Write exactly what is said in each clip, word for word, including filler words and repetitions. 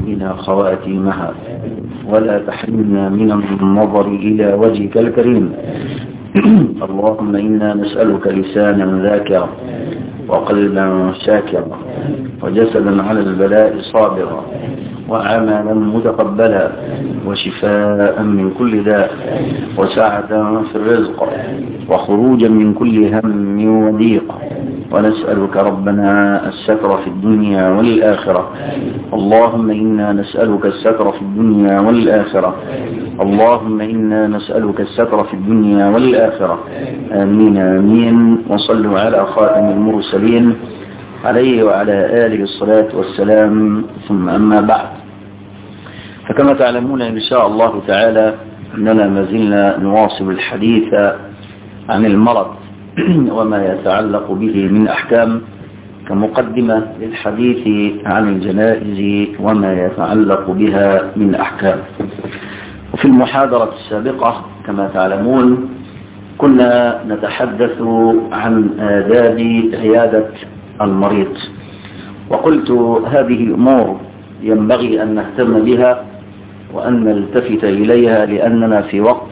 بنا خواتيمها ولا تحرمنا من النظر إلى وجهك الكريم. اللهم إنا نسألك لسانا ذاكرا وقلبا شاكرا وجسدا على البلاء صابرا وعملا متقبلا وشفاء من كل داء وسعة في الرزق وخروجا من كل هم وضيق. ونسألك ربنا الستر في الدنيا والآخرة. اللهم إنا نسألك الستر في الدنيا والآخرة. اللهم إنا نسألك الستر في الدنيا والآخرة. آمين آمين. وصلوا على خاتم المرسلين عليه وعلى آله الصلاة والسلام. ثم أما بعد، فكما تعلمون إن شاء الله تعالى أننا ما زلنا نواصل الحديث عن المرض وما يتعلق به من أحكام كمقدمة للحديث عن الجنائز وما يتعلق بها من أحكام. وفي المحاضرة السابقة كما تعلمون كنا نتحدث عن آداب عيادة المريض، وقلت هذه أمور ينبغي أن نهتم بها وأن نلتفت إليها، لأننا في وقت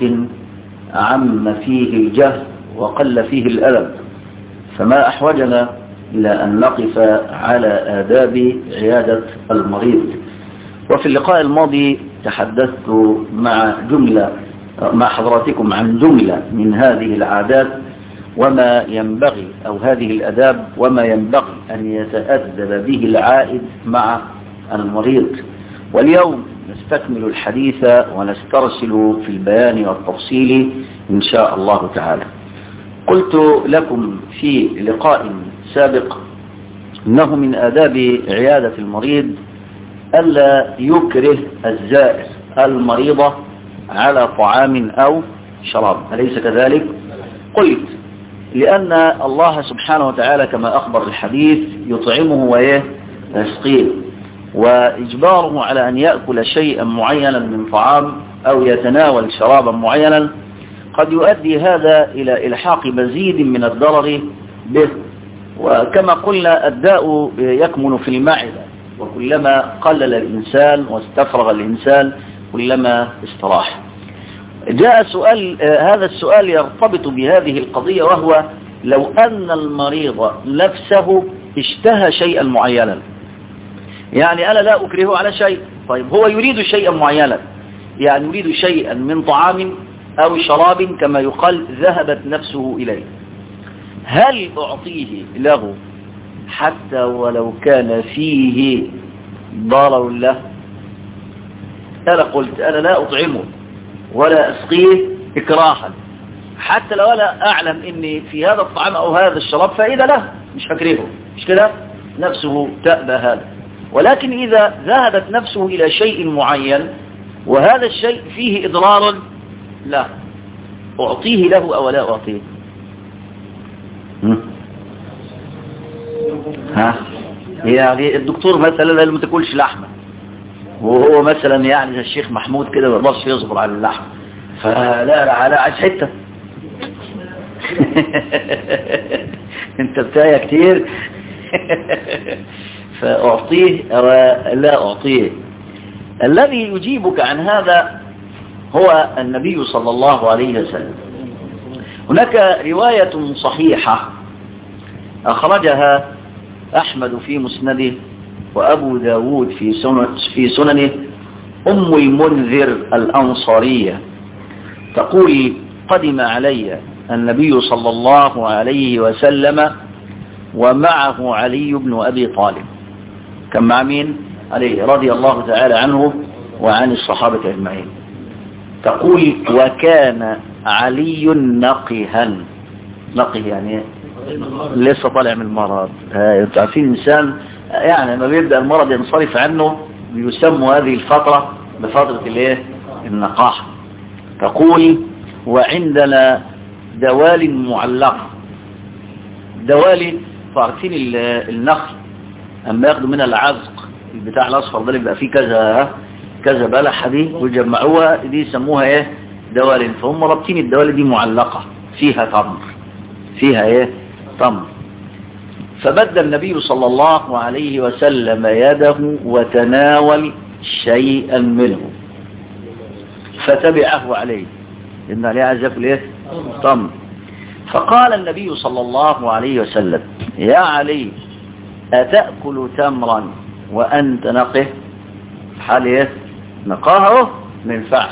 عم فيه الجهل وقل فيه الألم، فما أحوجنا إلى أن نقف على آداب عيادة المريض. وفي اللقاء الماضي تحدثت مع جملة مع حضراتكم عن جملة من هذه العادات وما ينبغي أو هذه الآداب وما ينبغي أن يتأدب به العائد مع المريض. واليوم نستكمل الحديث ونسترسل في البيان والتفصيل إن شاء الله تعالى. قلت لكم في لقاء سابق إنه من آداب عيادة المريض ألا يكره الزائر المريضة على طعام أو شراب، أليس كذلك؟ قلت لأن الله سبحانه وتعالى كما أخبر الحديث يطعمه ويسقيه، وإجباره على أن يأكل شيئا معينا من طعام أو يتناول شرابا معينا قد يؤدي هذا إلى إلحاق مزيد من الضرر به. وكما قلنا الداء يكمن في المعدة، وكلما قلل الإنسان واستفرغ الإنسان كلما استراح. جاء سؤال هذا السؤال يرتبط بهذه القضية، وهو لو أن المريض نفسه اشتهى شيئا معينا، يعني أنا لا أكرهه على شيء، طيب هو يريد شيئا معينا، يعني يريد شيئا من طعام أو شراب كما يقال ذهبت نفسه إليه، هل أعطيه له حتى ولو كان فيه ضرر له؟ أنا قلت أنا لا أطعمه ولا أسقيه إكراها، حتى لو أنا أعلم إني في هذا الطعام أو هذا الشراب فإذا له مش هكرهه، مش كده؟ نفسه تأبى هذا. ولكن إذا ذهبت نفسه إلى شيء معين وهذا الشيء فيه إضرار لا، أعطيه له أو لا أعطيه؟ ها يعني الدكتور مثلا اللي ما تاكلش لحمة، وهو مثلا يعني زي الشيخ محمود كده ما يقدرش يصبر على اللحم، فلا لا لا عايز حته انت بتاعي كتير فأعطيه أو لا أعطيه. الذي يجيبك عن هذا هو النبي صلى الله عليه وسلم. هناك رواية صحيحة أخرجها أحمد في مسنده وأبو داود في سنن في سننه أم المنذر الأنصارية تقول قدم علي النبي صلى الله عليه وسلم ومعه علي بن أبي طالب، كان مع مين؟ علي رضي الله تعالى عنه وعن الصحابة أجمعين. تقول وكان علي نقها، نقه يعني لسه طالع من المرض. انتوا عارفين الإنسان يعني لما بيبدأ المرض ينصرف عنه بيسمى هذه الفترة بفترة الايه؟ النقاح. تقول وعندنا دوال معلقة. دوال فعارفين النخل اما ياخدوا منها العزق بتاع الاصفر ده اللي بيبقى فيه كذا كذا بلحة دي ويجمعوها دي يسموها ايه؟ دوال. فهم رابطين الدوال دي معلقة فيها تمر، فيها ايه؟ تمر. فبدأ النبي صلى الله عليه وسلم يده وتناول شيئا منه فتبعه عليه، إن عليه عايز يأكل إيه؟ تمر. فقال النبي صلى الله عليه وسلم يا علي أتأكل تمرا وأنت نقه؟ حال إيه؟ نقاه ما ينفعش.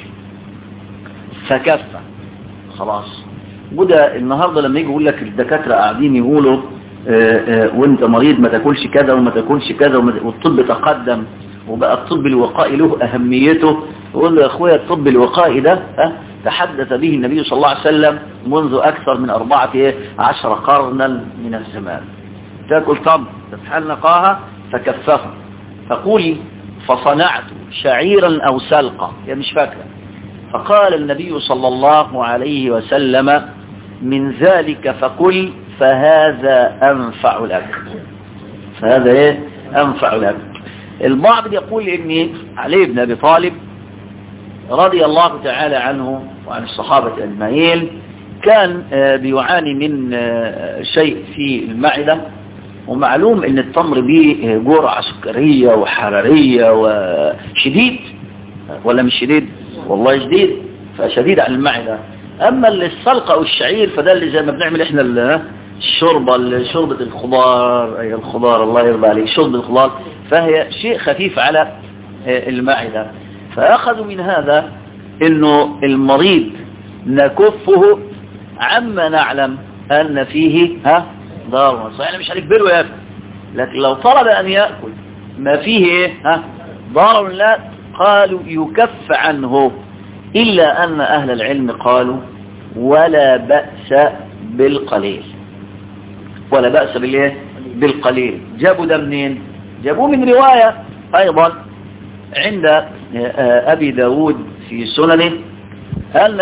فكف خلاص. وده النهاردة لما يجي يقول لك الدكاترة قاعدين يقولوا اه اه وانت مريض ما تاكلش كذا وما تاكلش كذا، والطب تقدم وبقى الطب الوقائي له أهميته، يقول له يا أخويا الطب الوقائي ده اه تحدث به النبي صلى الله عليه وسلم منذ أكثر من أربعة عشر قرنا من الزمان. تاكل تمر تفحل نقاها فكفها. فقولي فصنعت شعيرا أو سلقة، يا مش فاكرة. فقال النبي صلى الله عليه وسلم من ذلك فكل فهذا أنفع لك، فهذا إيه أنفع لك. البعض يقول إن علي بن أبي طالب رضي الله تعالى عنه وعن الصحابة أجمعين كان بيعاني من شيء في المعدة، ومعلوم ان التمر به جرعة سكرية وحرارية وشديد، ولا مش شديد؟ والله شديد، فشديد على المعدة. اما السلقة والشعير فده اللي زي ما بنعمل احنا الشوربة، شوربة الخضار، اي الخضار الله يرضى عليك، شوربة الخضار، فهي شيء خفيف على المعدة. فاخذوا من هذا انه المريض نكفه عما نعلم ان فيه ها ضار، صحيح مش هنجبره ياكل، لكن لو طلب ان ياكل ما فيه ايه ها ضار لا، قالوا يكف عنه، الا ان اهل العلم قالوا ولا بأس بالقليل، ولا بأس بالايه بالقليل. جابوا ده منين؟ جابوه من رواية ايضا عند ابي داود في سننه ان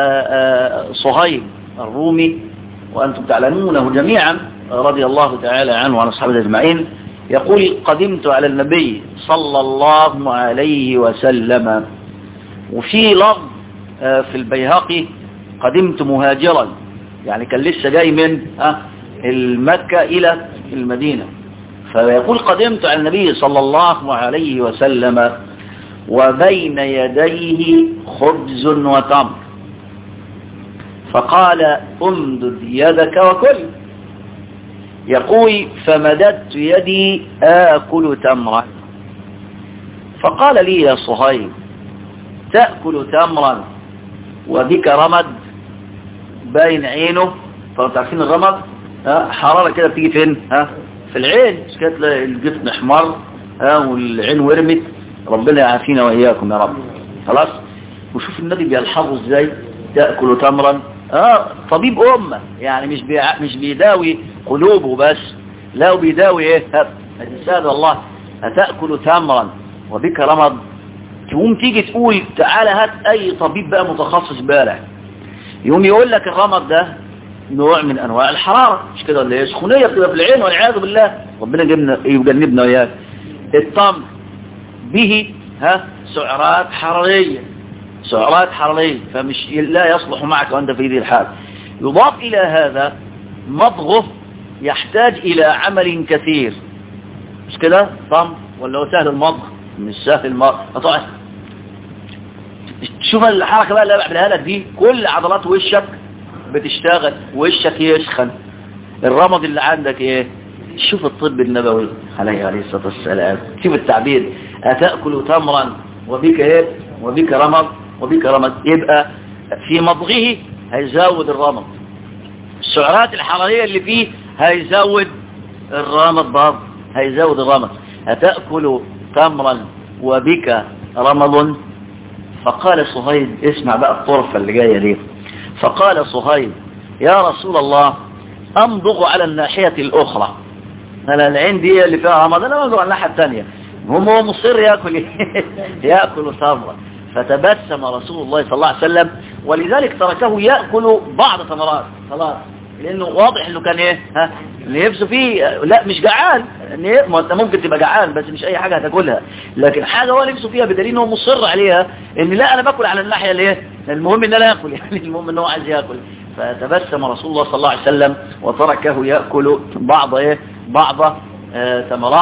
صهيب الرومي وأنتم تعلمونه جميعا رضي الله تعالى عنه وعن أصحابه أجمعين يقول قدمت على النبي صلى الله عليه وسلم، وفي لفظ في البيهقي قدمت مهاجرا، يعني كان لسه جاي من المكة إلى المدينة. فيقول قدمت على النبي صلى الله عليه وسلم وبين يديه خبز وتمر، فقال امدد يدك وكل. يقول فمددت يدي آكل تمرا، فقال لي يا صهيب تأكل تمرا وبك رمد باين عينه. طبعا تعرفين الرمد حرارة كده بتيجي فين ها في العين، كانت الجفن احمر ها والعين ورمت، ربنا يعافينا وإياكم يا رب. خلاص. وشوف النبي بيلحظه ازاي تأكل تمرا. اه طبيب أمة، يعني مش بي... مش بيداوي قلوبه بس، لا بيداوي ايه السادة الله. هتأكل تمرا وبك رمض، تقوم تيجي تقول تعالى هات اي طبيب بقى متخصص بالع، يقوم يقول لك الرمض ده نوع من انواع الحرارة، مش كده ولا ايه؟ سخونية بتبقى في العين والعياذ بالله، ربنا يجنبنا يجنبنا وياك. التمر به ها سعرات حرارية، سعرات حرارية، فمش لا يصلح معك وأنت في ذي الحال. يضاف إلى هذا مضغه يحتاج إلى عمل كثير، مش كده؟ طم ولا هو سهل المضغ؟ مش سهل المضغ. طبعا شوف الحركة بقى اللي بعملها لك دي، كل عضلات وشك بتشتغل، وشك يسخن، الرمض اللي عندك ايه؟ شوف الطب النبوي عليه عليه الصلاة والسلام، شوف التعبير أتأكل تمرا وبك ايه؟ وبك رمض وبك رمض، يبقى في مضغه هيزود الرمض، السعرات الحرارية اللي فيه هيزود الرمض، برضه هيزود الرمض. هتأكل تمرا وبك رمض. فقال صهيب، اسمع بقى الطرفة اللي جاية دي، فقال صهيب يا رسول الله أمضغ على الناحية الأخرى، أنا العين دي اللي فيها رمض، أنا أمضغ على الناحية الثانية. هو مصر يأكل يأكل تمرا. فتبسم رسول الله صلى الله عليه وسلم، ولذلك تركه يأكل بعض ثمرات خلاص، لأنه واضح أنه كان إيه ها اللي نفسه فيه، لا مش جعان، ما أنت ممكن تبقى جعان بس مش أي حاجة هتاكلها، لكن حاجة هو نفسه فيها بدليل أنه مصر عليها، إن لا أنا باكل على الناحية اللي إيه، المهم إن أنا أكل، يعني المهم أنه عايز يأكل. فتبسم رسول الله صلى الله عليه وسلم وتركه يأكل بعض إيه بعض آه ثمرات.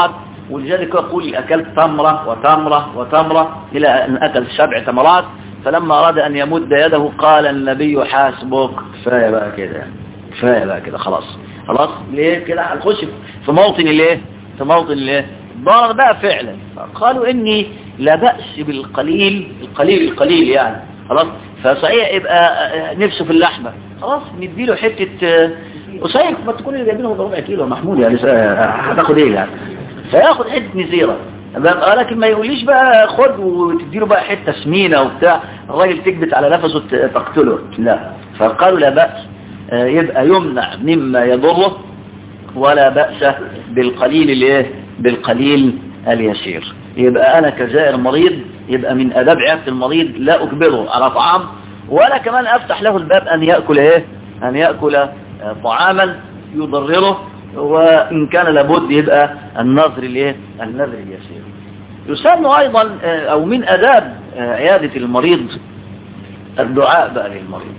ولذلك يقول أكلت تمرة وتمرة وتمرة إلى أن أكل سبع تمرات، فلما أراد أن يمد يده قال النبي حاسبك، كفاية بقى كده، كفاية بقى كده، خلاص خلاص. ليه كده؟ هنخش في موطن الايه؟ في موطن الايه؟ ضرر بقى فعلا. فقالوا إني لا بأس بالقليل، القليل القليل يعني، خلاص. فصحيح يبقى نفسه في اللحمة، خلاص نديله حتة، وصحيح ما تكون اللي جايبينه ربع كيلو محمود يعني هتاخد ايه يعني، فياخد حتة نزيرة، لكن ما يقوليش بقى خد وتديله بقى حتة سمينة وبتاع، الراجل تكبت على نفسه تقتله، لا. فقالوا لا بأس، يبقى يمنع مما يضره، ولا بأس بالقليل الايه؟ بالقليل اليسير. يبقى انا كزائر مريض، يبقى من اداب عيادة المريض لا اجبره على طعام، ولا كمان افتح له الباب ان يأكل ايه؟ ان يأكل طعاما يضرره، وان كان لابد يبقى النظر الايه؟ النظر اليسير. يسمى ايضا او من اداب عيادة المريض الدعاء بقى للمريض.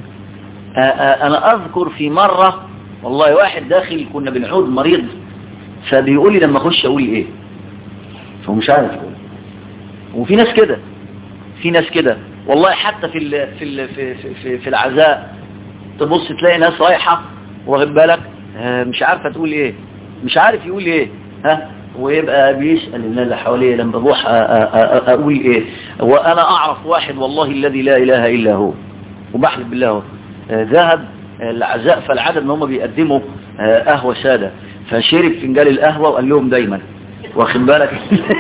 انا اذكر في مرة والله واحد داخل كنا بنعود مريض، فبيقول لي لما اخش اقول ايه، فمش عارف اقول. وفي ناس كده، في ناس كده والله، حتى في ال في ال في في, في العزاء تبص تلاقي ناس رايحه واخد بالك مش عارفه تقول ايه، مش عارف يقول ايه، ها، ويبقى بيسال الناس اللي حواليه لما بروح اقول ايه. وانا اعرف واحد والله الذي لا اله الا هو، وبحلف بالله هو ذهب العزاء، فالعدد ان هم بيقدموا قهوه ساده، فشرب فنجان القهوه وقال لهم دايما واخد بالك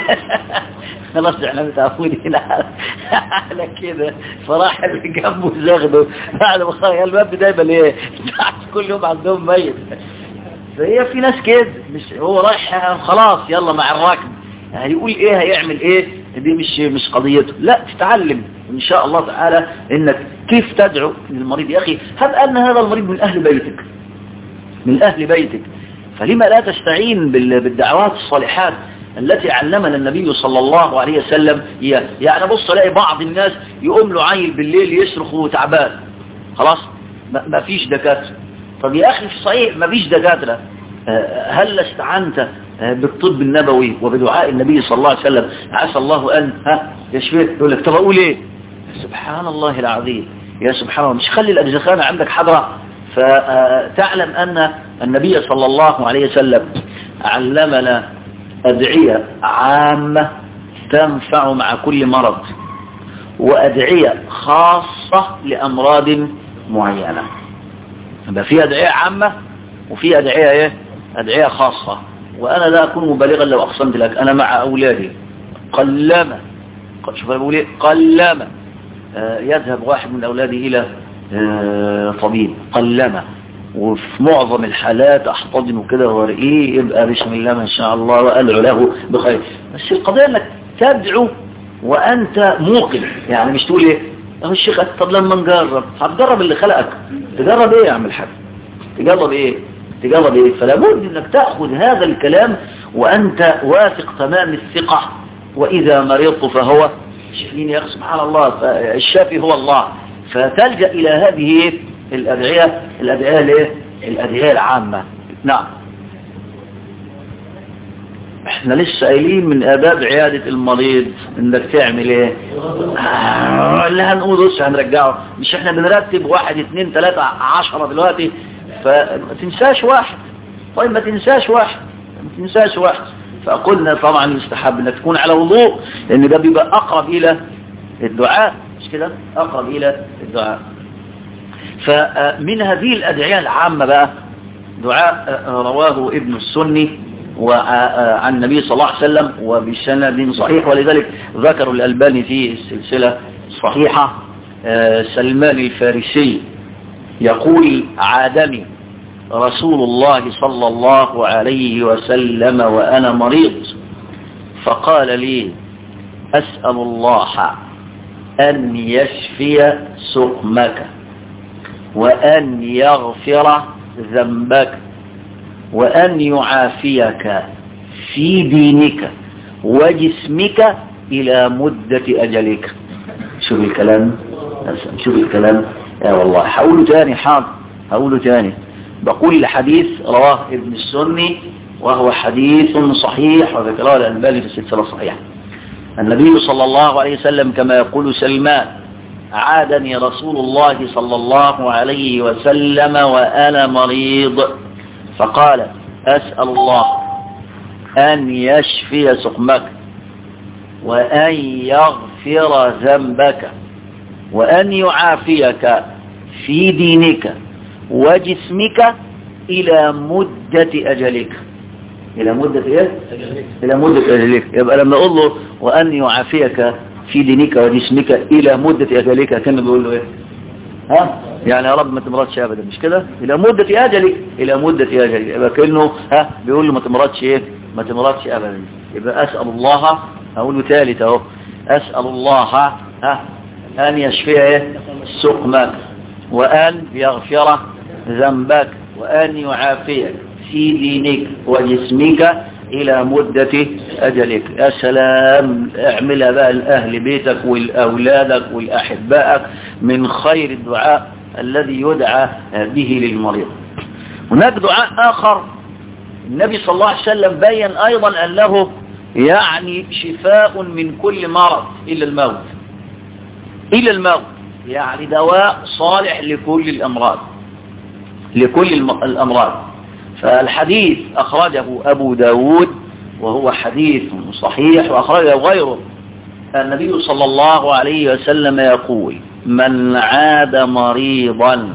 خلاص احنا متعودين على كده. فراح اللي جنبه زاغده بعد ما خرج الباب دايما ايه كل يوم عندهم ميت. فهي في ناس كده، مش هو رايح خلاص يلا مع الراكب، هيقول ايه هيعمل ايه، دي مش مش قضيته. لا، تتعلم ان شاء الله تعالى انك كيف تدعو للمريض. يا اخي هب ان هذا المريض من اهل بيتك، من اهل بيتك، فلما لا تستعين بالدعوات الصالحات التي علمنا النبي صلى الله عليه وسلم هي. يعني بص الاقي بعض الناس يقوم له عيل بالليل يصرخ وتعبان، خلاص ما فيش دكاتره. طب يا اخي في الصحيح ما فيش دكاتره، هل استعنت بالطب النبوي وبدعاء النبي صلى الله عليه وسلم عسى الله ان ها يشفيك؟ يقول لك طب اقول ايه؟ سبحان الله العظيم، يا سبحان الله، مش خلي الاجزخانه عندك حضره. فتعلم ان النبي صلى الله عليه وسلم علمنا أدعية عامة تنفع مع كل مرض، وأدعية خاصة لأمراض معينة. يبقى في أدعية عامة وفي أدعية إيه؟ أدعية خاصة. وأنا لا أكون مبالغا لو أقسمت لك أنا مع أولادي قلما، شوف أنا بقول إيه، قلما يذهب واحد من أولادي إلى طبيب، قلما، وفي معظم الحالات احتضنه كده وارقيه يبقى بسم الله ما شاء الله وادعو له بخير. بس القضيه انك تدعو وانت موقن، يعني مش تقول ايه اهو الشيخ طب لما نجرب، هتجرب اللي خلقك، تجرب ايه يا عم الحاج، تجرب ايه تجرب ايه فلا بد انك تاخذ هذا الكلام وانت واثق تمام الثقه. واذا مرضت فهو شفيني، يا سبحان الله، الشافي هو الله. فتلجأ الى هذه الأدعية الأدعية الايه؟ الأدعية العامة. نعم، احنا لسه قايلين من آداب عيادة المريض انك تعمل ايه؟ آه اللي هنقول بص هنرجعه، مش احنا بنرتب واحد اثنين ثلاثة عشرة دلوقتي، فما تنساش واحد. طيب ما تنساش واحد، ما تنساش واحد. فقلنا طبعا يستحب انك تكون على وضوء، لان ده بيبقى اقرب الى الدعاء، مش كده؟ اقرب الى الدعاء. فمن هذه الأدعية العامة بقى دعاء رواه ابن السني وعن النبي صلى الله عليه وسلم وبسند صحيح، ولذلك ذكر الألباني في السلسلة الصحيحة. سلمان الفارسي يقول عادني رسول الله صلى الله عليه وسلم وأنا مريض، فقال لي أسأل الله أن يشفي سقمك، وأن يغفر ذنبك، وأن يعافيك في دينك وجسمك إلى مدة أجلك. شوف الكلام، شوف الكلام يا والله. هقوله تاني، حاضر هقوله تاني. بقول الحديث رواه ابن السني وهو حديث صحيح وذكره الألباني في السلسلة الصحيحة. النبي صلى الله عليه وسلم كما يقول سلمان: عادني رسول الله صلى الله عليه وسلم وأنا مريض فقال: أسأل الله أن يشفي سقمك وأن يغفر ذنبك وأن يعافيك في دينك وجسمك إلى مدة أجلك. إلى مدة إيه؟ إلى مدة أجلك. يبقى لما أقول له وأن يعافيك في دينك وجسمك إلى مدة أجلك كان بيقول له إيه؟ ها؟ يعني يا رب ما تمرضش أبدا، مش كده؟ إلى مدة أجلك، إلى مدة أجلك. يبقى كأنه ها بيقول له ما تمرضش إيه؟ ما تمرضش أبدا. يبقى أسأل الله، أقول له ثالث أهو، أسأل الله ها أن يشفي إيه؟ سقمك وأن يغفر ذنبك وأن يعافيك في دينك وجسمك إلى مدة أجلك. يا سلام، اعملها بقى لأهل بيتك ولأولادك ولأحبائك من خير الدعاء الذي يدعى به للمريض. هناك دعاء آخر النبي صلى الله عليه وسلم بيّن أيضا أنه يعني شفاء من كل مرض إلا الموت. إلا الموت يعني دواء صالح لكل الأمراض، لكل الأمراض. فالحديث أخرجه أبو داود وهو حديث صحيح وأخرجه غيره. النبي صلى الله عليه وسلم يقول: من عاد مريضا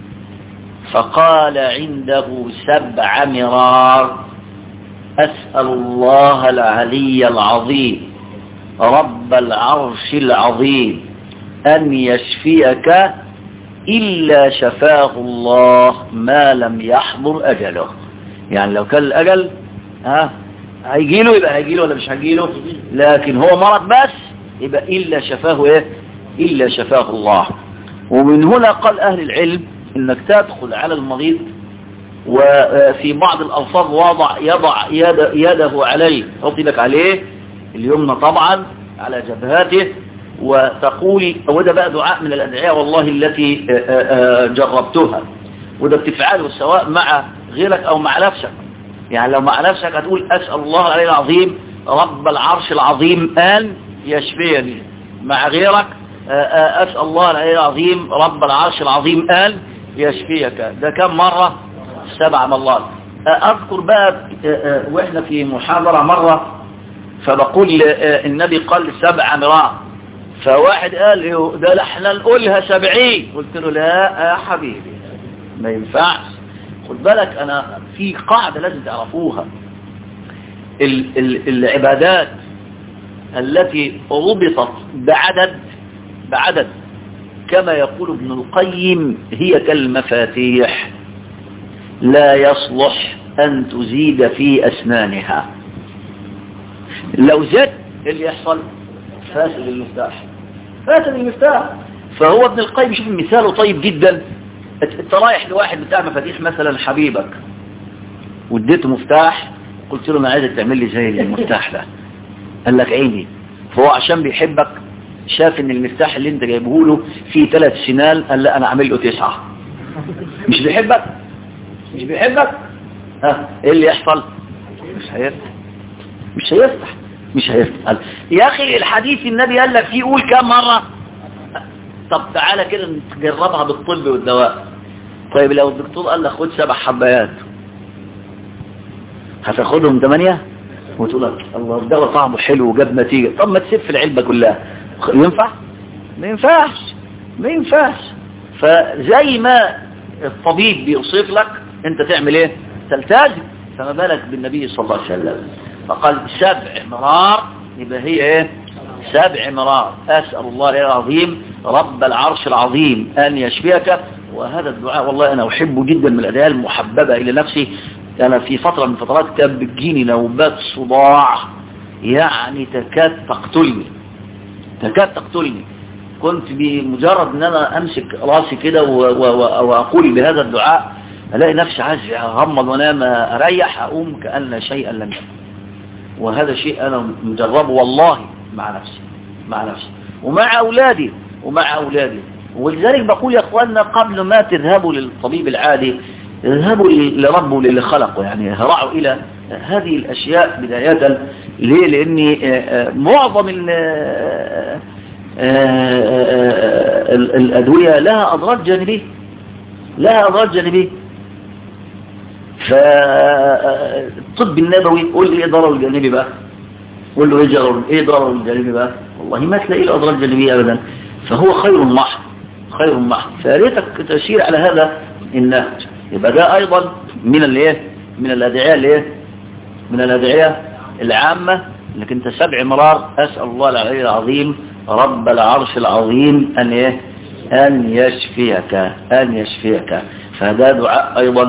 فقال عنده سبع مرار: أسأل الله العلي العظيم رب العرش العظيم أن يشفيك إلا شفاه الله ما لم يحضر أجله. يعني لو كان الأجل ها هيجيله يبقى هيجيله ولا مش هيجيله، لكن هو مرض بس يبقى إلا شفاه إيه؟ إلا شفاه الله. ومن هنا قال أهل العلم إنك تدخل على المريض وفي بعض الألفاظ وضع يضع يد يده عليه، حط لك عليه اليمنى طبعا على جبهته وتقول، وده بقى دعاء من الأدعية والله التي جربتها، وده بتفعله سواء مع غيرك أو مع نفسك. يعني لو مع نفسك هتقول: أسأل الله العلي العظيم رب العرش العظيم أن يشفيني. مع غيرك أسأل الله العلي العظيم رب العرش العظيم أن يشفيك. ده كم مرة؟ سبع مرات. أذكر بقى وإحنا في محاضرة مرة فبقول النبي قال سبع مرات، فواحد قال له ده احنا نقولها سبعين. قلت له: لا يا حبيبي ما ينفعش. خد بالك، أنا في قاعدة لازم تعرفوها: ال ال العبادات التي ربطت بعدد بعدد كما يقول ابن القيم هي كالمفاتيح لا يصلح أن تزيد في أسنانها. لو زدت اللي يحصل فاسد المفتاح، فاسد المفتاح. فهو ابن القيم شوف مثاله طيب جدا. انت رايح لواحد بتاع مفاتيح مثلا حبيبك واديته مفتاح، قلت له: انا عايزك تعمل لي زي المفتاح ده. قال لك: عيني. فهو عشان بيحبك شاف ان المفتاح اللي انت جايبه له فيه ثلاث سنان، قال: لا انا اعمل له تسعة. مش بيحبك مش بيحبك ها ايه اللي يحصل؟ مش هيفتح مش هيفتح مش هيفتح. يا اخي الحديث النبي قال لك فيه قول كم مرة. طب تعالى كده نجربها بالطب والدواء. طيب لو الدكتور قال لك خد سبع حبايات هتاخدهم ثمانية وتقول لك الله الدواء طعمه حلو وجاب نتيجة. طب ما تسيب في العلبة كلها، ينفع؟ ما ينفعش ما ينفعش. فزي ما الطبيب بيوصف لك انت تعمل ايه؟ تلتزم. فما بالك بالنبي صلى الله عليه وسلم فقال سبع مرار، يبقى هي ايه؟ سبع مرار. أسأل الله العظيم رب العرش العظيم أن يشفيك. وهذا الدعاء والله أنا أحبه جدا، من الأدعية المحببة إلى نفسي. أنا في فترة من فترات كان بتجيني نوبات صداع يعني تكاد تقتلني تكاد تقتلني كنت بمجرد أن أنا أمسك راسي كده وأقول بهذا الدعاء ألاقي نفسي عايز أغمض وأنام أريح، أقوم كأن شيئا لم يكن. وهذا شيء أنا مجربه والله مع نفسي مع نفسي ومع أولادي ومع أولادي. ولذلك بقول يا أخواننا قبل ما تذهبوا للطبيب العادي اذهبوا لربه اللي خلقه، يعني هرعوا إلى هذه الأشياء بداية. ليه؟ لأن معظم الأدوية لها أضرار جانبية لها أضرار جانبية فالطب النبوي قول لي إيه ضرر الجانبي بقى؟ قول له إيه ضرر الجانبي بقى؟ والله ما تلاقي له أضرار جانبية أبدا. فهو خير محض خير محض. فياريتك تشير على هذا النهج. يبقى ده أيضا من الايه من الأدعية الايه من الأدعية العامة انك انت سبع مرار أسأل الله العلي العظيم رب العرش العظيم أن ايه أن يشفيك أن يشفيك. فهذا دعاء أيضا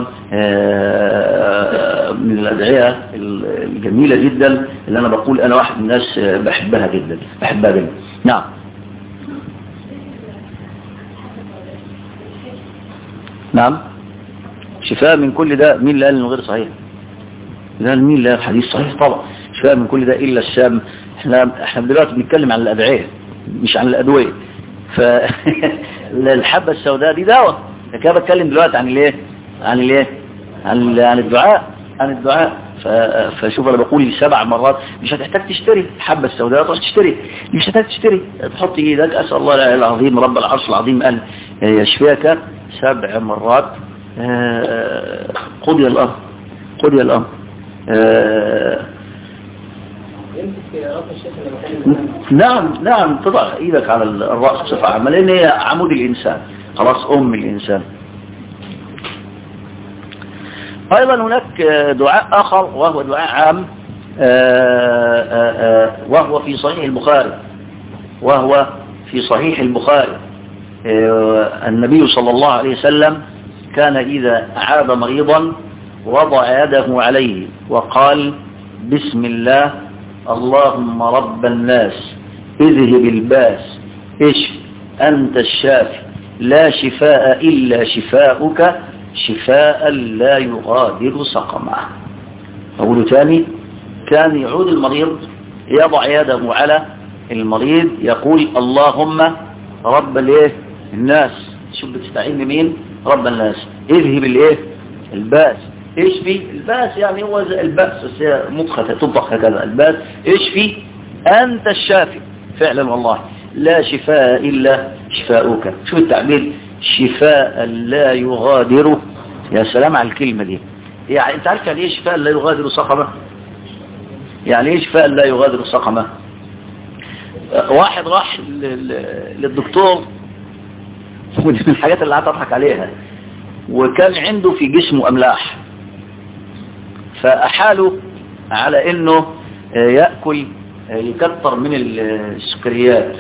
من الأدعية الجميلة جدا اللي أنا بقول أنا واحد من الناس بحبها جدا بحبها جدا. نعم. نعم. شفاء من كل ده. مين اللي قال انه غير صحيح؟ لا مين اللي قال الحديث صحيح طبعا. شفاء من كل ده الا الشام. احنا احنا دلوقتي بنتكلم عن الادعيه مش عن الادويه. فالحبه السوداء دي دواء. لكن انا بتكلم دلوقتي عن الايه عن الايه عن عن الدعاء عن الدعاء. فشوف انا بقول سبع مرات مش هتحتاج تشتري الحبه السوداء تروح تشتري مش هتحتاج تشتري تحط ايدك اسال الله العظيم رب العرش العظيم ان يشفيك سبع مرات. قضي الأمر قضي الأمر. نعم نعم تضع ايدك على الرأس بصفة عامة لأن هي عمود الإنسان خلاص أم الإنسان. أيضا هناك دعاء آخر وهو دعاء عام وهو في صحيح البخاري وهو في صحيح البخاري. النبي صلى الله عليه وسلم كان إذا عاد مريضا وضع يده عليه وقال بسم الله اللهم رب الناس اذهب الباس اشف أنت الشافي لا شفاء إلا شفاؤك شفاء لا يغادر سقما. أقول تاني كان يعود المريض يضع يده على المريض يقول اللهم رب الايه الناس. شوف بتستعين بمين؟ رب الناس. اذهب الايه الباس اشفي. الباس يعني هو الباس بس مخة تطبخ هكذا. الباس اشفي أنت الشافي فعلا والله لا شفاء إلا شفاؤك. شو التعبير شفاء لا يغادر. يا سلام على الكلمة دي. يعني انت عارف يعني ايه شفاء لا يغادر سقمة؟ يعني ايه شفاء لا يغادر سقمة؟ واحد راح للدكتور ودي من الحاجات اللي هتضحك عليها وكان عنده في جسمه أملاح فأحاله على انه يأكل يكتر من السكريات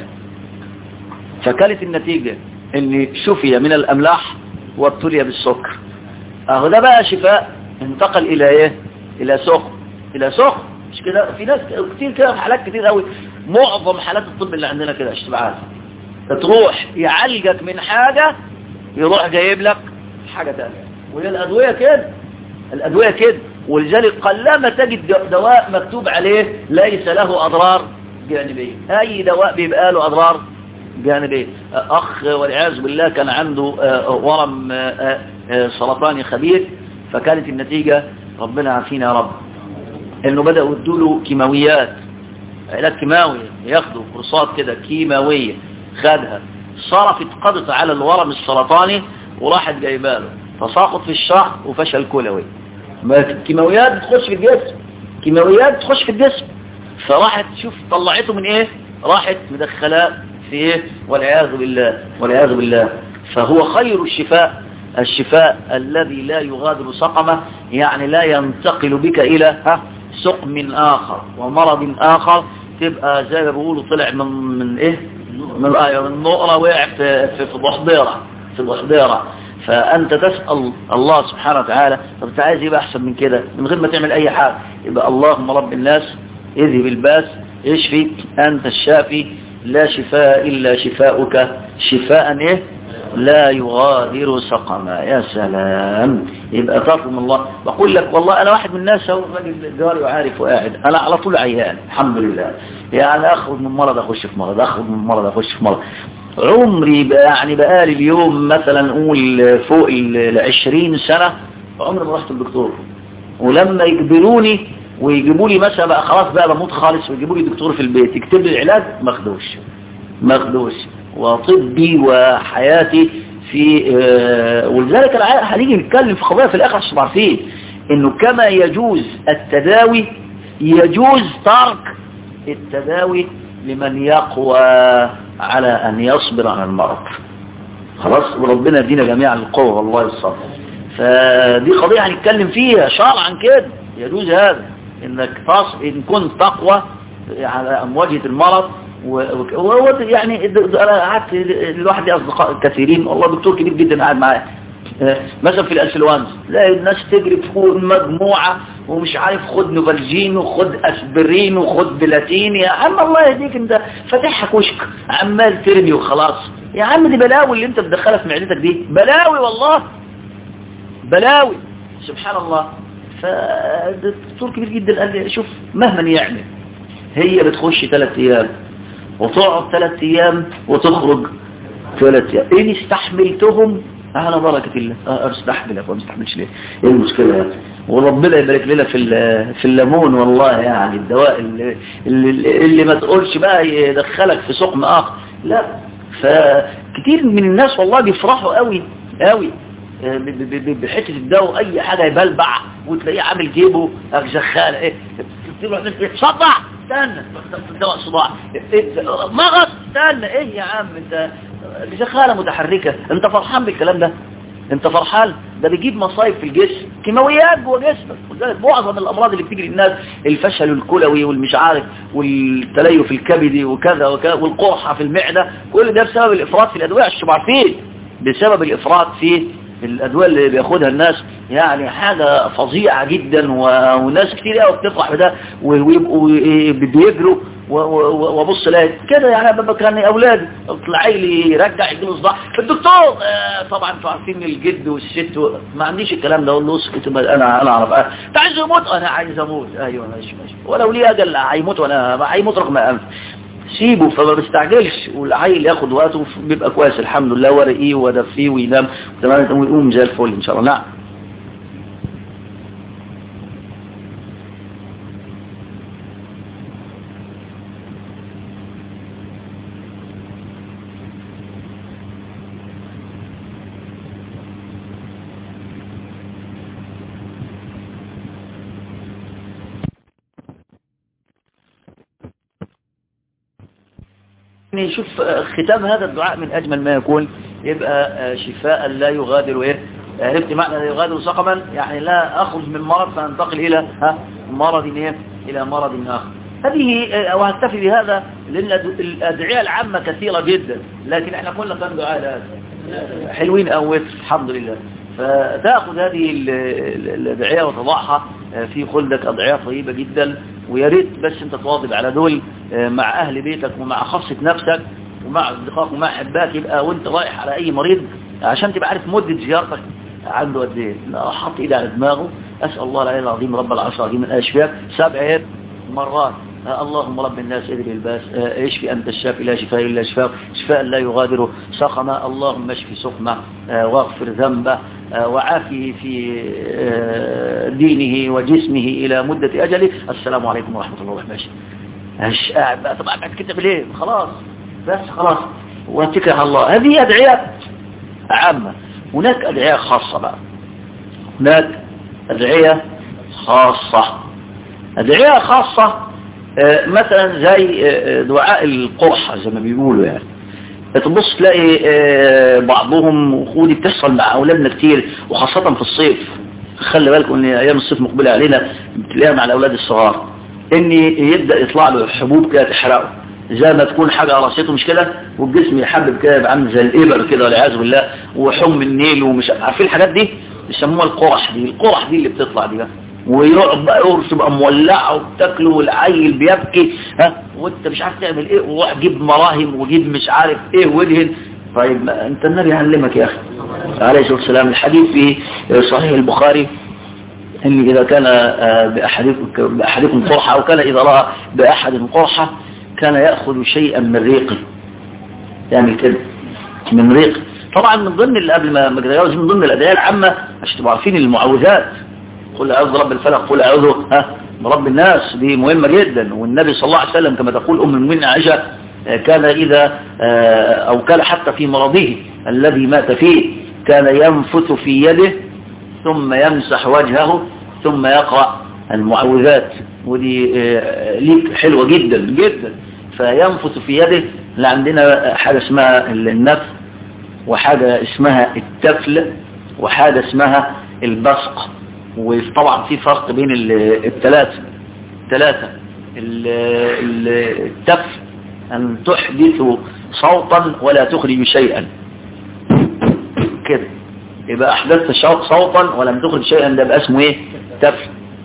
فكانت النتيجة ان شفي من الأملاح وابتلي بالسكر. اهو ده بقى شفاء انتقل الى ايه الى سخن الى سخن. مش كده في ناس كتير كده في حالات كتير قوي. معظم حالات الطب اللي عندنا كده اشتباعات. تروح يعالجك من حاجة يروح جايب لك حاجة تانية. وهي الأدوية كده الأدوية كده. ولذلك قلما تجد دواء مكتوب عليه ليس له أضرار جانبية. أي دواء بيبقى له أضرار جانبية. أخ والعياذ بالله كان عنده ورم سرطاني خبيث فكانت النتيجة ربنا عافينا يا رب انه بدأوا يدوله كيماويات علاج كيماوي ياخدوا كورسات كده كيماوية خدها صرفت قضت على الورم السرطاني وراحت جايباله فساقط في الشهر وفشل كلوي. كيماويات بتخش في الجسم كيماويات بتخش في الجسم فراحت شوف طلعته من ايه راحت مدخلاه في ايه والعياذ بالله والعياذ بالله. فهو خير الشفاء الشفاء الذي لا يغادر سقمه يعني لا ينتقل بك الى ها سقم اخر ومرض اخر تبقى زي ما بيقولوا طلع من من ايه من آية من نقرة وقع في في في ضحضيرة في ضحضيرة. فأنت تسأل الله سبحانه وتعالى طب انت عايز يبقى أحسن من كده من غير ما تعمل أي حاجة. يبقى اللهم رب الناس اذهب الباس اشفي أنت الشافي لا شفاء إلا شفاؤك شفاء إيه لا يغادر سقما. يا سلام. يبقى طاف من الله. بقول لك والله أنا واحد من الناس هو الراجل جاري وعارف وقاعد أنا على طول عيان الحمد لله. يعني أخرج من مرض أخش في مرض أخرج من مرض أخش في مرض. عمري بقى يعني بقالي اليوم مثلا نقول فوق العشرين سنة عمري ما رحت الدكتور ولما يجبروني ويجيبوا لي مثلا بقى خلاص بقى بموت خالص ويجيبوا لي دكتور في البيت يكتب لي العلاج، ما اخدوش ما اخدوش وطبي وحياتي في آه ولذلك هنيجي نتكلم في قضايا في الاخر عشان عارفين انه كما يجوز التداوي يجوز ترك التداوي لمن يقوى على ان يصبر على المرض. خلاص وربنا يدينا جميعا القوة والله الصبر. فدي قضية هنتكلم فيها شرعا كده يجوز هذا انك تص... ان كنت تقوى على مواجهة المرض و... و... يعني انا قعدت لوحدي اصدقاء كثيرين والله دكتور كبير جدا قاعد معايا مثلا في الانفلونزا تلاقي الناس تجري في مجموعة ومش عارف خد نوفالجين وخد اسبرين وخد بلاتين. يا عم الله يهديك انت فاتحها كشك عمال ترمي وخلاص. يا عم دي بلاوي اللي انت بتدخلها في معدتك دي بلاوي والله بلاوي سبحان الله. فالدكتور كبير جدا قال لي شوف مهما يعمل هي بتخش ثلاث ايام وتقعد ثلاث ايام وتخرج ثلاث ايام ان استحملتهم على بركة الله. استحملك وما استحملش ليه؟ ايه المشكلة يعني؟ وربنا يبارك لنا في في الليمون والله يعني الدواء اللي, اللي, اللي ما تقولش بقى يدخلك في سقم اخر. لا فكتير من الناس والله بيفرحوا قوي قوي بحته الدواء اي حاجه يبلبع وتلاقيه عامل جيبه زخاله ايه صدع استنى دواء صداع مغص استنى ايه يا عم انت زخاله متحركه انت فرحان بالكلام ده؟ انت فرحان؟ ده بيجيب مصايب في الجسم كيماويات جوه جسمك. ولذلك معظم الامراض اللي بتيجي للناس الفشل الكلوي والمش عارف والتليف الكبدي وكذا وكذا والقرحه في المعده كل ده بسبب الافراط في الادويه. عشان عارفين بسبب الافراط في الادويه اللي بياخدها الناس يعني حاجه فظيعه جدا وناس كتير قوي بتفرح بده ويبقوا بيجروا وابص الاقي كده يعني بابا كان اولادي طلعي لي يرجع يجيله صداع الدكتور آه طبعا انتوا عارفين الجد والست ما عنديش الكلام ده. اقول له اسكت انا انا اعرف آه. انت عايز اموت انا عايز اموت ايوه ماشي ماشي ولو لي اجل هيموت وانا هيموت رغم انف سيبه فما بيستعجلش والعيل ياخد وقته بيبقى كويس الحمد لله ورقيه ودفيه وينام تمام ويقوم زي الفل ان شاء الله. نعم نشوف ختام هذا الدعاء من أجمل ما يكون يبقى شفاء لا يغادر إيه عرفت معنى لا يغادر سقما يعني لا أخرج من مرض فانتقل إلى ها مرض إيه إلى مرض آخر. هذه وهكتفي بهذا لأن الأدعية العامة كثيرة جدا لكن احنا كلنا كان دعاء حلوين أو الحمد لله. فتأخذ هذه الأدعية وتضعها في خلدك أدعية طيبة جدا ويا ريت بس انت تواظب على دول مع اهل بيتك ومع خاصة نفسك ومع اصدقائك ومع احبائك يبقى وانت رايح على اي مريض عشان تبقى عارف مدة زيارتك عنده قد ايه. حط ايده على دماغه اسال الله العلي العظيم رب العرش العظيم من اشفاك سبع مرات اللهم رب الناس اذهب الباس اشفي انت الشافي لا شفاء الا شفاء شفاء لا يغادر سقما اللهم اشفي سقمه واغفر ذنبه وعافيه في دينه وجسمه الى مدة اجله. السلام عليكم ورحمة الله وبركاته. مش قاعد بقى طبعا بعد كده ليه خلاص بس خلاص واتكل على الله. هذه ادعية عامة. هناك ادعية خاصة بقى هناك ادعية خاصة ادعية خاصة مثلا زي دعاء القرحة زي ما بيقولوا يعني تبص تلاقي بعضهم ودي بتحصل مع أولادنا كتير وخاصة في الصيف. خلي بالكم ان ايام الصيف مقبلة علينا بتلاقيها مع الاولاد الصغار ان يبدأ يطلع له حبوب كده تحرقه زي ما تكون حاجة على راسيته مش كده والجسم يحبب كده يبقى عامل زي الابر كده والعياذ بالله وحم النيل ومش عارفين الحاجات دي بيسموها القرح دي. القرح دي اللي بتطلع دي بقى ويقعد بقى يقرص تبقى مولعه وبتاكله والعيل بيبكي ها وانت مش عارف تعمل ايه وروح جيب مراهم وجيب مش عارف ايه ودهن. طيب انت النبي علمك يا اخي عليه الصلاه والسلام الحديث في صحيح البخاري ان اذا كان باحدكم باحدكم قرحه او كان اذا راى باحد قرحه كان ياخذ شيئا من ريقه يعمل كده من ريق. طبعا من ضمن اللي قبل ما نتجاوز من ضمن الادعيه العامه عشان تبقوا عارفين المعوذات قل أعوذ برب الفلق، قل أعوذ ها برب الناس، دي مهمة جدا. والنبي صلى الله عليه وسلم كما تقول أم المؤمنين عائشة كان إذا أو كان حتى في مرضه الذي مات فيه كان ينفث في يده ثم يمسح وجهه ثم يقرأ المعوذات، ودي ليك حلوة جدا جدا. فينفث في يده، عندنا حاجة اسمها النفث وحاجة اسمها التفل وحاجة اسمها البصق، وطبعا في فرق بين الثلاثة ثلاثة التفل أن تحدث صوتا ولا تخرج شيئا كده، يبقى أحدثت صوتا ولم تخرج شيئا، ده بقى اسمه ايه؟ تفل.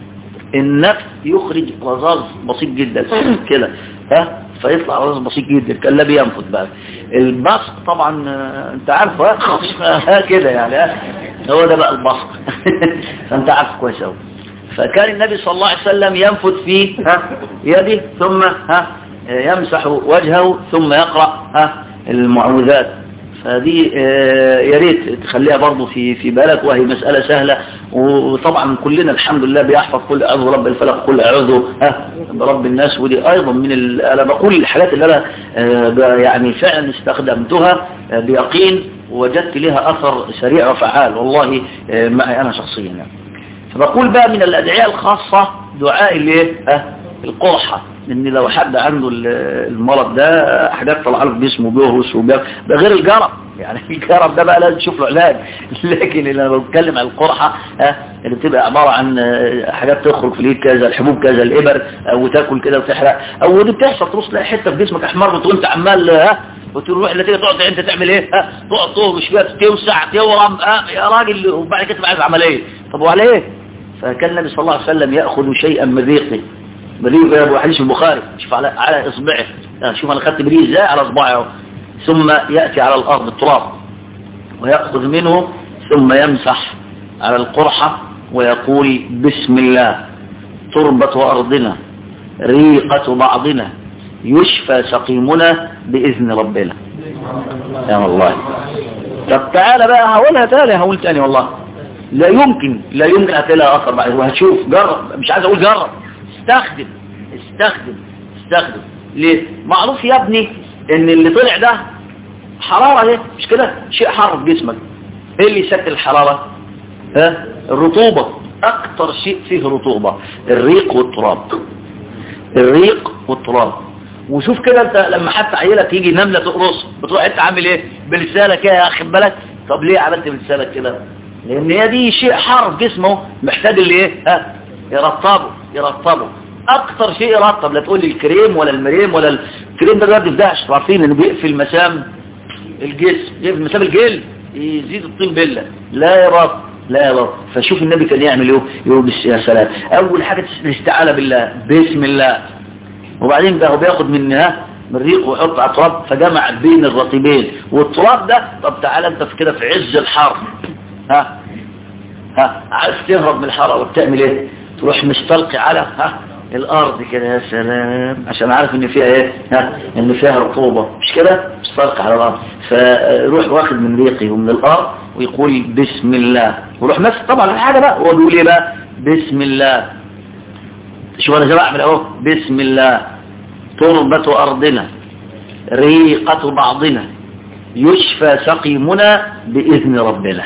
النفس يخرج رذاذ بسيط جدا كده ها، فيطلع رذاذ بسيط جدا كالذي ينفث. بقى البصق طبعا انت عارف ها كده يعني ها، هو ده بقى البصق فانت عارف كويس قوي. فكان النبي صلى الله عليه وسلم ينفث في ها يده ثم ها يمسح وجهه ثم يقرأ ها المعوذات. فدي يا ريت تخليها برضه في في بالك، وهي مسألة سهلة. وطبعا كلنا الحمد لله بيحفظ كل أعوذ برب الفلق كل أعوذ ها برب الناس، ودي أيضا من ال... أنا بقول الحاجات اللي أنا يعني فعلا استخدمتها بيقين ووجدت لها أثر سريع وفعال والله معي أنا شخصيا يعني. فبقول بقى من الأدعية الخاصة دعاء الايه ها القرحة، لأن لو حد عنده المرض ده حاجات طلع له في جسمه بيهرس وبيهرس، ده غير الجرب يعني. الجرب ده بقى لازم تشوف له علاج. لكن اللي انا بتكلم عن القرحة ها اللي بتبقى عبارة عن حاجات تخرج في اليد كذا، الحبوب كذا، الإبر، او تاكل كده وتحرق، او دي بتحصل تروح تلاقي حتة في جسمك احمر وتقوم انت عمال ها وتروح اللي تيجي تقعد انت تعمل ايه ها تقعد تهرش فيها توسع تورم ها يا راجل، وبعد كده تبقى عايز عمليه. طب وعلى ايه؟ فكان النبي صلى الله عليه وسلم يأخذ شيئا من ريقه، بريق يا ابو حديث البخاري، شوف على على اصبعه، شوف انا خدت بريق ازاي على اصبعه، ثم ياتي على الارض التراب وياخذ منه ثم يمسح على القرحه ويقول بسم الله تربة ارضنا ريقة بعضنا يشفى سقيمنا باذن ربنا. يا والله. طب تعالى بقى هقولها تاني، هقول تاني والله لا يمكن لا يمكن هتلاقي اثر بعد، وهتشوف جرب، مش عايز اقول جرب، استخدم استخدم استخدم. ليه؟ معروف يا ابني ان اللي طلع ده حرارة، ايه مش كده؟ شيء حار في جسمك. ايه اللي يسكت الحرارة؟ ها الرطوبة، اكتر شيء فيه رطوبة الريق والتراب، الريق والتراب. وشوف كده انت لما حتى عيلك يجي نملة تقرص بتروح انت عامل ايه بلسانك كده يا اخي بالك؟ طب ليه عملت بلسانك كده؟ لان هي دي شيء حار في جسمه محتاج اللي ايه ها يرطبه يرطبه اكتر شيء يرطب. لا تقول لي الكريم ولا المريم ولا الكريم ده دلوقتي بتاعش، عارفين انه بيقفل مسام الجسم، يقفل مسام الجلد يزيد الطين بله، لا يرطب لا يرطب. فشوف النبي كان يعمل ايه، يقول يا سلام اول حاجه الاستعاذه بالله بسم الله، وبعدين بقى بياخد منها من الريق ويحط على التراب، فجمع بين الرطيبين والتراب ده. طب تعالى انت في كده في عز الحر ها ها عايز تهرب من الحراره وبتعمل ايه؟ تروح مستلقي على ها الارض كده يا سلام، عشان عارف ان فيها ايه ها ان فيها رطوبه مش كده، مستلقي على الارض. فروح واخد من ريقي ومن الارض ويقول بسم الله، وروح ماسك طبعا الحاجه بقى هو بيقول ايه بقى بسم الله. شوف انا زي بعمل اهو بسم الله تربة ارضنا ريقة بعضنا يشفى سقيمنا باذن ربنا.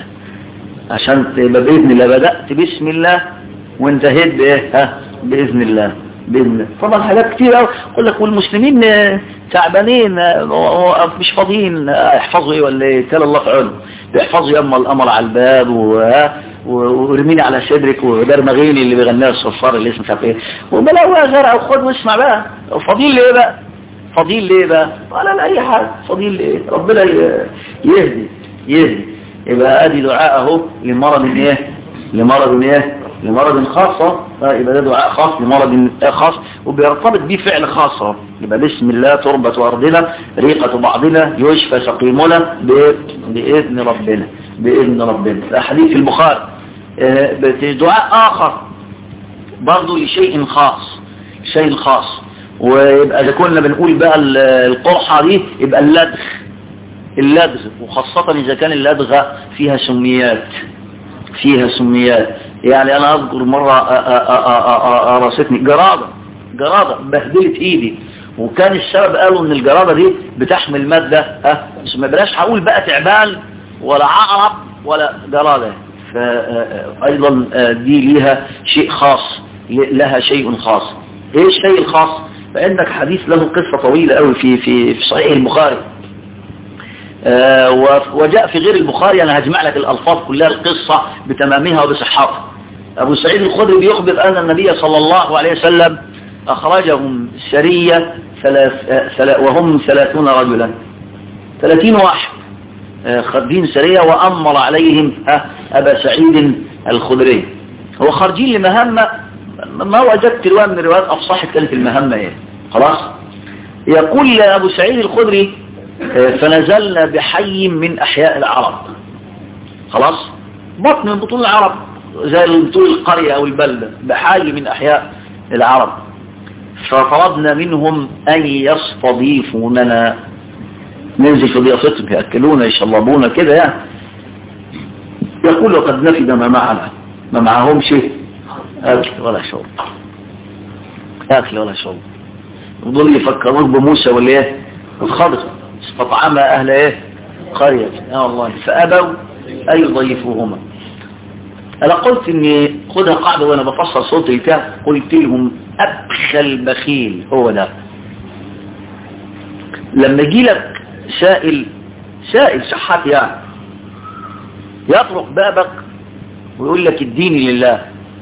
عشان تبقى باذن الله بدأت بسم الله وانتهيت بايه ها باذن الله باذن الله. طبعا حاجات كتير قوي اقول لك، والمسلمين تعبانين مش فاضيين يحفظوا ايه ولا ايه، كان الله في عونه بيحفظوا يما القمر على الباب ورميني على صدرك ودرمغيني اللي بيغنيها الصفار اللي اسمه مش عارف ايه، وبلاوي غير او خد واسمع بقى. فاضيين ليه بقى فاضيين ليه بقى ولا لا اي حاجه، فاضيين ليه؟ ربنا يهدي يهدي. يبقى ادي دعاء اهو لمرض ايه لمرض ايه لمرض خاصة، يبقى ده دعاء خاص لمرض خاص وبيرتبط بيه فعل خاص. يبقى بسم الله تربة أرضنا ريقة بعضنا يشفى سقيمنا بإذن ربنا بإذن ربنا. حديث البخاري دعاء آخر برضو لشيء خاص شيء خاص. ويبقى إذا كنا بنقول بقى القرحة دي يبقى اللدغ اللدغ وخاصة إذا كان اللدغة فيها سميات فيها سميات يعني انا اذكر مرة قرصتني جرادة جرادة بهدلت ايدي، وكان السبب قالوا ان الجرادة دي بتحمل مادة اه ما بلاش هقول بقى تعبان ولا عقرب ولا جرادة، فايضا دي ليها شيء خاص، لها شيء خاص. ايه الشيء الخاص؟ فعندك حديث له قصة طويلة قوي في في في صحيح البخاري، آه وجاء في غير البخاري. انا هجمع لك الالفاظ كلها القصة بتمامها وبصحتها. ابو سعيد الخدري بيخبر ان النبي صلى الله عليه وسلم اخرجهم سرية ثلاث ثلاث وهم ثلاثون رجلا، ثلاثين واحد آه خارجين سرية، وامر عليهم آه ابا سعيد الخدري. هو خارجين لمهمة ما وجدت رواية من الروايات افصحت كانت المهمة ايه. خلاص. يقول ابو سعيد الخدري فنزلنا بحي من احياء العرب، خلاص بطن من بطون العرب زي بطون القرية او البلدة، بحي من احياء العرب، فطلبنا منهم ان يستضيفوننا، ننزل في ضيافتهم يأكلونا يشربونا كده يعني. يقول وقد نفد ما معنا، ما معهم شيء اكل ولا شرب، اكل ولا شرب. وضل يفكروك بموسى ولا ايه والخضر، استطعم اهل ايه قرية يا الله فابوا اي يضيفوهما. انا قلت اني خدها قاعدة وانا بفصل صوتي بتاع، قلت لهم ابخل بخيل هو ده لما يجي لك سائل سائل صحات يعني يطرق بابك ويقول لك اديني لله،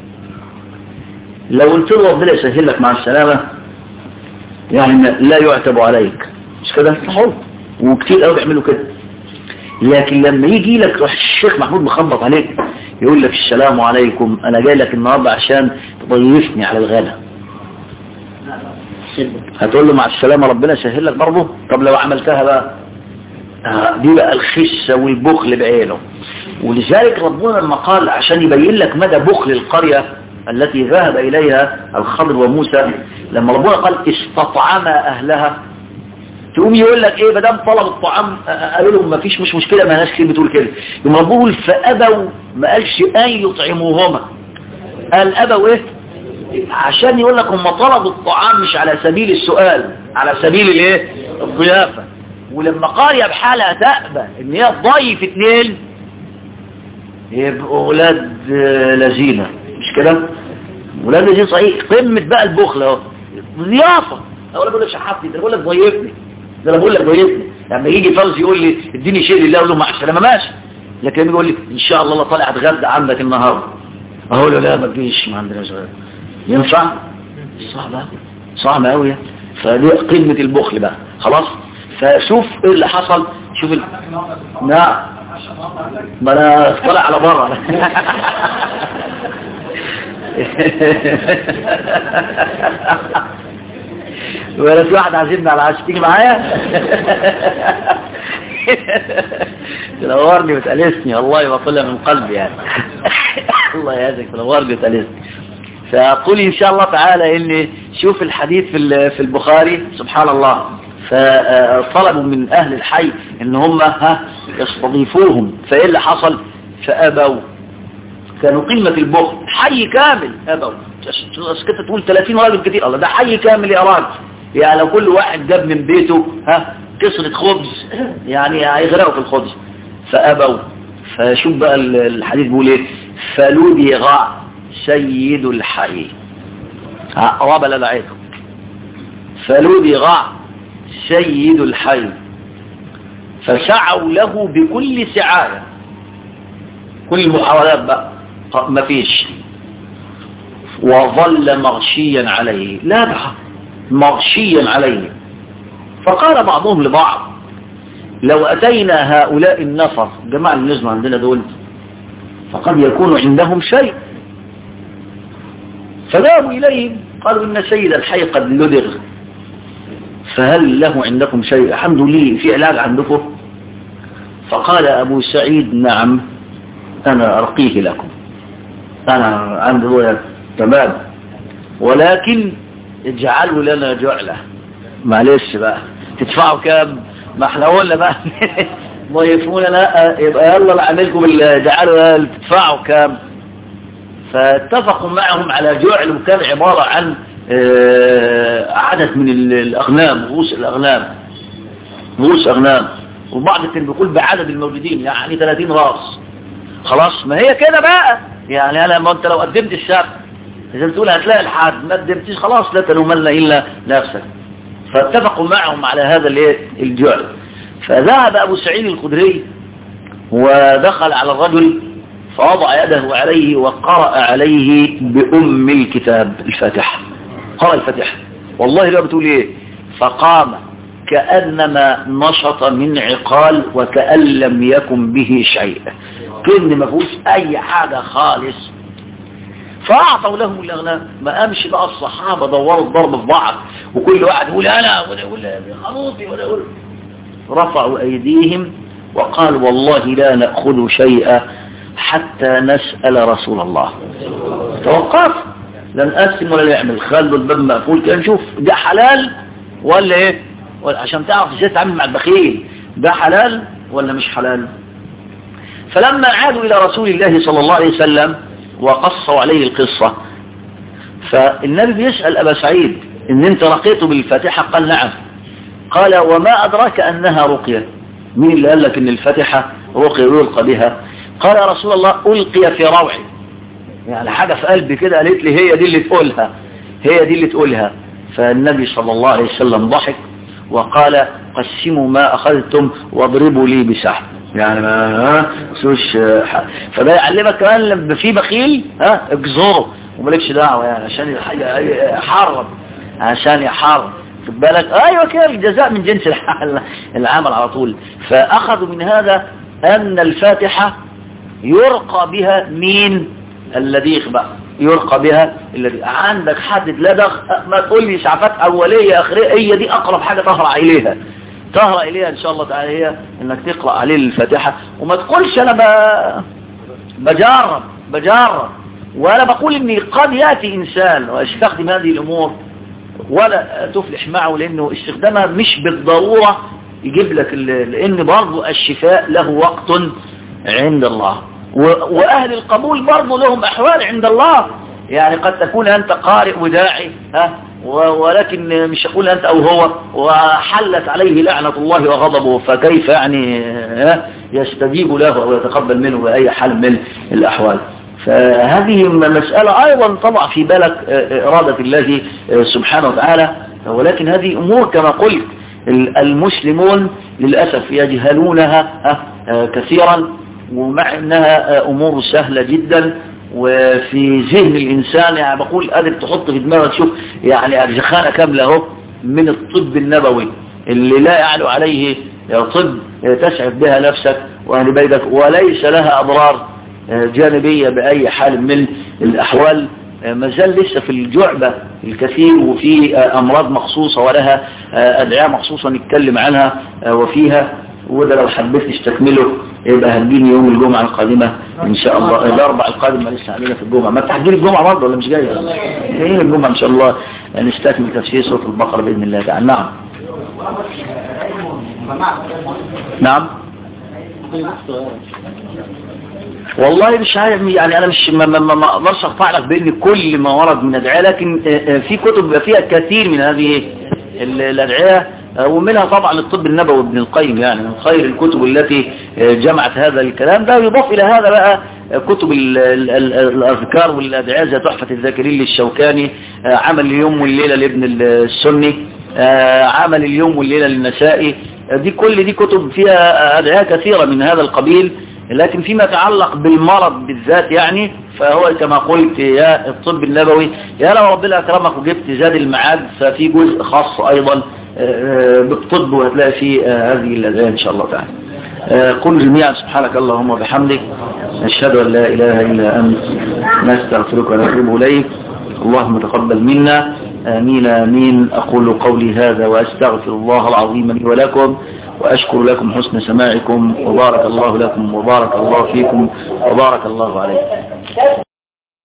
لو قلت له ربنا يسهل لك مع السلامة يعني لا يعتب عليك، مش كده انت حر، وكتير قوي بيعملوا كده. لكن لما يجي لك روح الشيخ محمود مخبط عليك يقول لك السلام عليكم انا جاي لك النهارده عشان تضيفني على الغدا، هتقول له مع السلامة ربنا يسهل لك برضه. طب لو عملتها بقى آه دي بقى الخسة والبخل بعينه. ولذلك ربنا لما قال عشان يبين لك مدى بخل القرية التي ذهب إليها الخضر وموسى، لما ربنا قال استطعم أهلها، تقوم يقول لك ايه بدام طلب الطعام قالوا لهم ما فيش مش مشكلة، ما ناس كتير بتقول كده، يوم ربنا يقول فأبوا، ما قالش أن يطعموهما، قال أبوا ايه عشان يقول لك هم طلبوا الطعام مش على سبيل السؤال، على سبيل الايه الضيافة. ولما قرية بحالها تأبى ان هي تضيف اتنين يبقوا اولاد لذينة، مش كده اولاد لذينة صحيح. قمة بقى البخل اهو ضيافة. اقول بقول لك شحطني، ده بقول لك ضيفني، ده انا بقول لك ضيفني. لما يجي فوزي يقول لي اديني شيء لله اقول له مع السلامة ماشي، لكن لما يقول لي ان شاء الله طالع اتغدى عندك النهارده اقول له لا ما تجيش ما عندناش غدا، ينفع؟ صعب صعب قوي. فدي قمة البخل بقى. خلاص. فشوف ايه اللي حصل. شوف ال... نعم ما انا طلع على بره ولا في واحد عازمنا على العشاء تيجي معايا تنورني وتألسني والله بقولها من قلبي يعني الله يهديك تنورني وتألسني. فأقول إن شاء الله تعالى إن شوف الحديث في في البخاري سبحان الله، فطلبوا من أهل الحي إن هم ها يستضيفوهم، فإيه اللي حصل؟ فأبوا. كانوا قمة البخل، حي كامل أبوا. كنت تقول ثلاثين راجل كتير، الله ده حي كامل يا راجل، يعني لو كل واحد جاب من بيته ها كسرة خبز يعني هيغرقوا في الخبز. فأبوا. فشوف بقى الحديث بيقول إيه؟ فلدغ سيد الحي، قرابة لدعيكم، فلدغ سيد الحي فسعوا له بكل سعاية، كل المحاولات بقى ما فيش، وظل مغشيا عليه، لا مغشيا عليه. فقال بعضهم لبعض لو أتينا هؤلاء النفر جماعة النجم عندنا دول فقد يكون عندهم شيء. فذهبوا إليهم قالوا إن سيد الحي قد لدغ، فهل له عندكم شيء؟ الحمد لله في علاج عندكم؟ فقال أبو سعيد نعم أنا أرقيه لكم، أنا عندي ولد تمام، ولكن اجعلوا لنا جعلة. معلش بقى تدفعوا كام؟ ما احنا قلنا بقى ضيفونا لا يبقى يلا نعملكم جعلوا تدفعوا كام؟ فاتفقوا معهم على جعل، وكان عبارة عن عدد من الأغنام، رؤوس الأغنام رؤوس أغنام، وبعض كان بيقول بعدد الموجودين يعني ثلاثين راس. خلاص ما هي كده بقى يعني، أنا ما أنت لو قدمت الشاب إذا تقول هتلاقي الحد، ما قدمتش خلاص لا تلومن إلا نفسك. فاتفقوا معهم على هذا الجعل. فذهب أبو سعيد الخدري ودخل على الرجل فوضع يده عليه وقرأ عليه بأم الكتاب الفاتحة، قرأ الفاتحة والله لا بتقول ايه، فقام كأنما نشط من عقال وكأن لم يكن به شيء، كأن ما فيهوش اي حاجة خالص. فأعطوا لهم الأغنام. ما قامش بقى الصحابة دوروا الضرب في بعض وكل واحد يقول أنا ولا يقول خلوطي ولا يقول، رفعوا أيديهم وقالوا والله لا نأخذ شيئا حتى نسأل رسول الله. توقف، لا نقسم ولا نعمل، خلوا الباب مقفول كده نشوف ده حلال ولا ايه، عشان تعرف ازاي تتعامل مع البخيل، ده حلال ولا مش حلال. فلما عادوا إلى رسول الله صلى الله عليه وسلم وقصوا عليه القصة، فالنبي بيسأل أبا سعيد إن أنت رقيته بالفاتحة؟ قال نعم. قال وما أدراك أنها رقية؟ مين اللي قال لك إن الفاتحة رقية يلقى بها؟ قال يا رسول الله ألقي في روعي، يعني حاجة في قلبي كده قالت لي هي دي اللي تقولها، هي دي اللي تقولها. فالنبي صلى الله عليه وسلم ضحك وقال قسموا ما أخذتم واضربوا لي بسحب، يعني ما سوش. فده يعلمك كمان لما في بخيل ها اجزره ومالكش دعوة، يعني عشان يحرم، عشان يحرم خد بالك. ايوه كده الجزاء من جنس العمل على طول. فاخذوا من هذا ان الفاتحة يرقى بها مين؟ الذي يخبأ، يرقى بها الذي عندك حد لدغ، ما تقول لي شعفات اولية اخرية، هي دي اقرب حاجة تهرع اليها، تهرع اليها ان شاء الله تعالى، هي انك تقرأ عليه الفاتحة. وما تقولش انا ب... بجرب بجرب ولا بقول اني قد يأتي انسان ويستخدم هذه الامور ولا تفلح معه، لانه استخدامها مش بالضرورة يجيب لك، لان برضو الشفاء له وقت عند الله، واهل القبول برضو لهم احوال عند الله. يعني قد تكون انت قارئ وداعي ها، ولكن مش يقول أنت أو هو وحلت عليه لعنة الله وغضبه، فكيف يعني يستجيب له أو يتقبل منه بأي حال من الأحوال. فهذه مسألة أيضا طبعا في بالك إرادة الله سبحانه وتعالى، ولكن هذه أمور كما قلت المسلمون للأسف يجهلونها كثيرا، ومع أنها أمور سهلة جدا وفي ذهن الإنسان. يعني بقول قادر تحط في دماغك شوف يعني أرجخانة كاملة اهو من الطب النبوي اللي لا يعلو عليه طب تسعد بها نفسك وأهل بيتك، وليس لها أضرار جانبية بأي حال من الأحوال. ما زال لسه في الجعبة الكثير، وفي أمراض مخصوصة ولها أدعية مخصوصة نتكلم عنها وفيها، وده لو حبيت تستكمله يبقى هتجيني يوم الجمعة القادمة إن شاء الله، الأربع القادم ما لسه علينا في الجمعة. ما تحجيلي الجمعة برضه ولا مش جاي؟ ايه الجمعة إن شاء الله نستكمل تفسير سورة البقرة بإذن الله تعالى. نعم نعم والله مش عارف يعني، أنا مش ما ما ما أقدرش أقطع لك بإن كل ما ورد من أدعية، لكن في كتب فيها كثير من هذه الأدعية، ومنها طبعا الطب النبوي ابن القيم، يعني من خير الكتب التي جمعت هذا الكلام ده. يضاف إلى هذا بقى كتب الأذكار والأدعية زي تحفة الذاكرين للشوكاني، عمل اليوم والليلة لابن السني، عمل اليوم والليلة للنسائي. دي كل دي كتب فيها أدعية كثيرة من هذا القبيل، لكن فيما يتعلق بالمرض بالذات يعني فهو كما قلت يا الطب النبوي، يا لو ربنا أكرمك وجبت زاد المعاد ففي جزء خاص أيضا بالطب، وهتلاقي فيه هذه الأدعية إن شاء الله تعالى. قل جميعا سبحانك اللهم وبحمدك نشهد أن لا إله إلا أنت نستغفرك ونتوب إليك. اللهم تقبل منا، آمين آمين. أقول قولي هذا وأستغفر الله العظيم لي ولكم، وأشكر لكم حسن سماعكم، وبارك الله لكم وبارك الله فيكم وبارك الله عليكم.